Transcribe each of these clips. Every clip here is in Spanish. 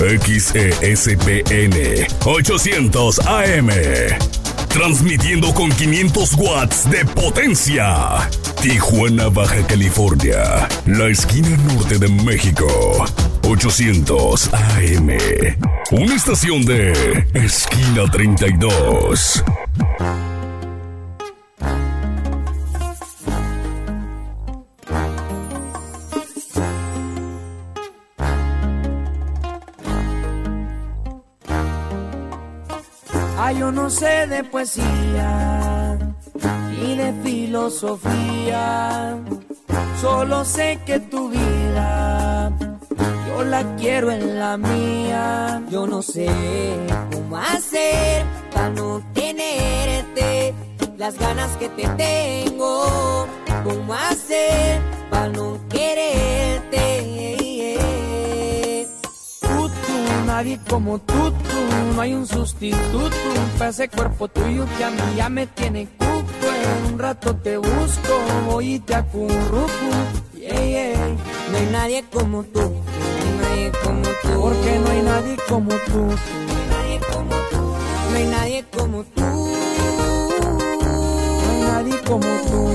XESPN 800 AM. Transmitiendo con 500 watts de potencia. Tijuana, Baja California. La esquina norte de México. 800 AM. Una estación de Esquina 32. Yo no sé de poesía ni de filosofía, solo sé que tu vida yo la quiero en la mía. Yo no sé cómo hacer para no tenerte las ganas que te tengo, cómo hacer para no quererte. Nadie como tú, no hay un sustituto para ese cuerpo tuyo que a mí ya me tiene cuco. En un rato te busco, voy y te acurruco. No hay nadie como tú, no hay nadie como tú. Porque no hay nadie como tú, no hay nadie como tú. No hay nadie como tú, no hay nadie como tú.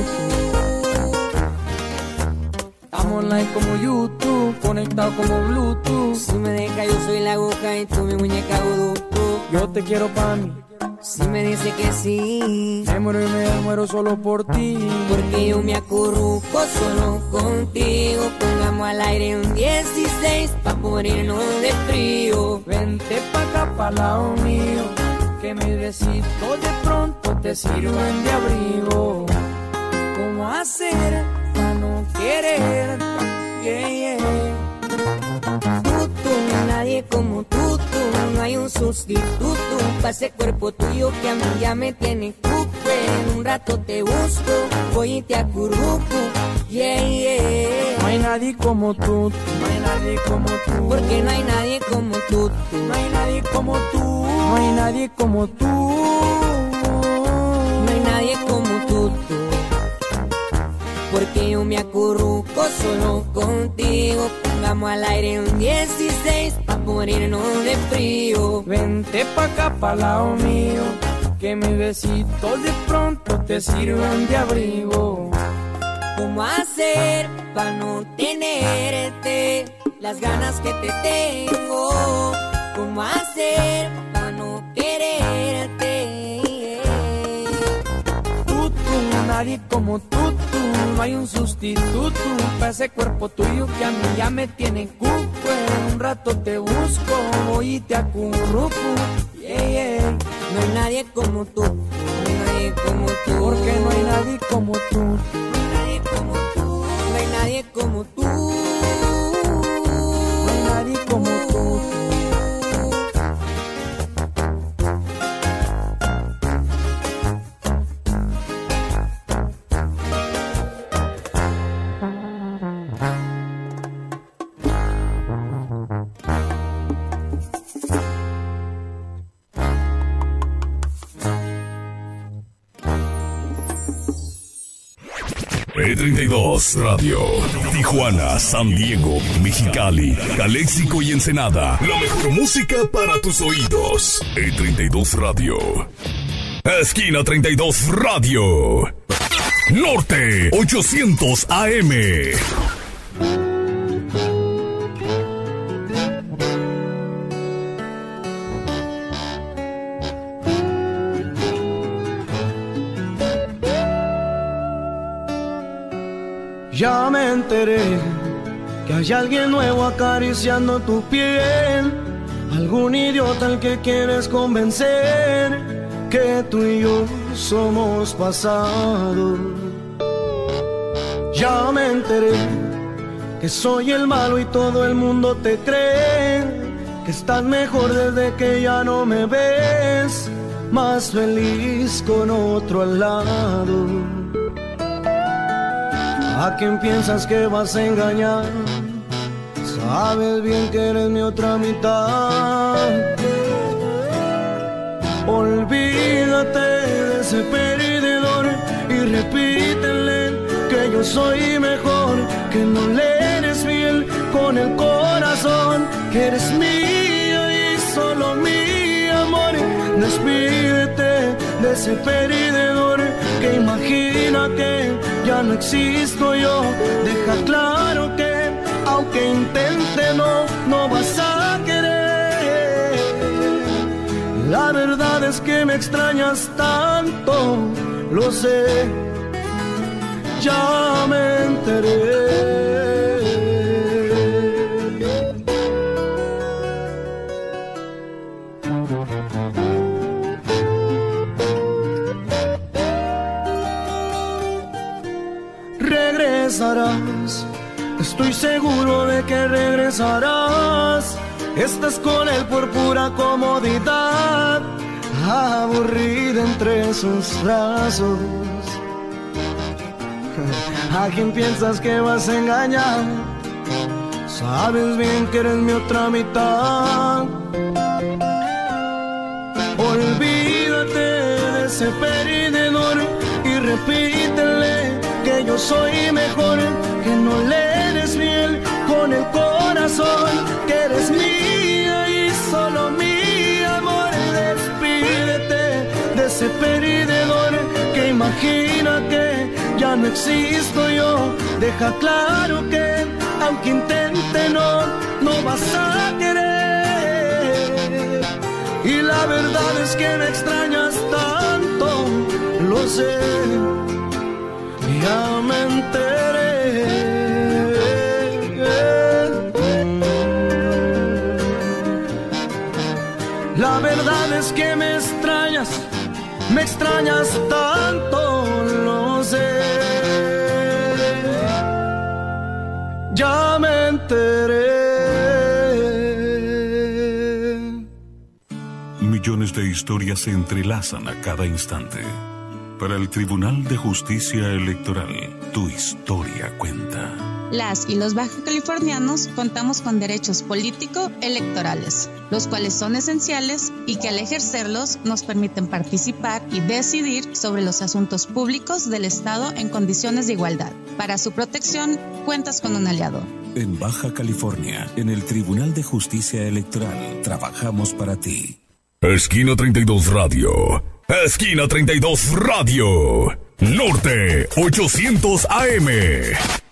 Estamos online como YouTube, conectado como Bluetooth. Si me deja yo soy la aguja y tú mi muñeca vudú. Yo te quiero pa' mí. Si me dice que sí, me muero y me muero solo por ti. Porque yo me acurruco solo contigo. Pongamos al aire un 16 pa' morirnos de frío. Vente pa' acá pa' lado mío, que mis besitos de pronto te sirven de abrigo. ¿Cómo hacer para no querer? Tú, no hay nadie como tú, no hay un sustituto para ese cuerpo tuyo que a mí ya me tiene cuco. En un rato te busco, voy y te acurruco. No hay nadie como tú, no hay nadie como tú. Porque no hay nadie como tú, no hay nadie como tú, no hay nadie como tú, no hay nadie como tú. Porque yo me acurruco solo contigo. Pongamos al aire un 16 pa' morirnos de frío. Vente pa' acá pa' lado mío, que mis besitos de pronto te sirvan de abrigo. ¿Cómo hacer pa' no tenerte las ganas que te tengo? ¿Cómo hacer pa' no quererte? Nadie como tú, no hay un sustituto para ese cuerpo tuyo que a mí ya me tiene cuco. En un rato te busco, voy y te acurruco. No hay nadie como tú, no hay nadie como tú. Porque no hay nadie como tú, no hay nadie como tú, no hay nadie como tú, no hay nadie como tú. 32 Radio. Tijuana, San Diego, Mexicali, Caléxico y Ensenada. La mejor música para tus oídos. E32 Radio. Esquina 32 Radio. Norte 800 AM. Ya me enteré que hay alguien nuevo acariciando tu piel, algún idiota al que quieres convencer que tú y yo somos pasado. Ya me enteré que soy el malo y todo el mundo te cree, que estás mejor desde que ya no me ves, más feliz con otro al lado. ¿A quién piensas que vas a engañar? Sabes bien que eres mi otra mitad. Olvídate de ese perdedor y repítele que yo soy mejor, que no le eres fiel con el corazón, que eres mía. Despídete de ese perdedor que imagina que ya no existo yo. Deja claro que aunque intente no vas a querer. La verdad es que me extrañas tanto, lo sé, ya me enteré. Regresarás, estoy seguro de que regresarás. Estás con él por pura comodidad, aburrida entre sus brazos. ¿A quién piensas que vas a engañar? Sabes bien que eres mi otra mitad. Olvídate de ese perdedor y repítele que yo soy mejor, que no le eres fiel con el corazón, que eres mía y solo mi amor. Despídete de ese perdedor que imagina que ya no existo yo. Deja claro que aunque intente no vas a querer. Y la verdad es que me extrañas tanto, lo sé, ya me enteré. La verdad es que me extrañas tanto, lo sé, ya me enteré. Millones de historias se entrelazan a cada instante. Para el Tribunal de Justicia Electoral, tu historia cuenta. Las y los bajacalifornianos contamos con derechos político-electorales, los cuales son esenciales y que al ejercerlos nos permiten participar y decidir sobre los asuntos públicos del Estado en condiciones de igualdad. Para su protección, cuentas con un aliado. En Baja California, en el Tribunal de Justicia Electoral, trabajamos para ti. Esquina 32 Radio. Esquina 32 Radio. Norte 800 AM.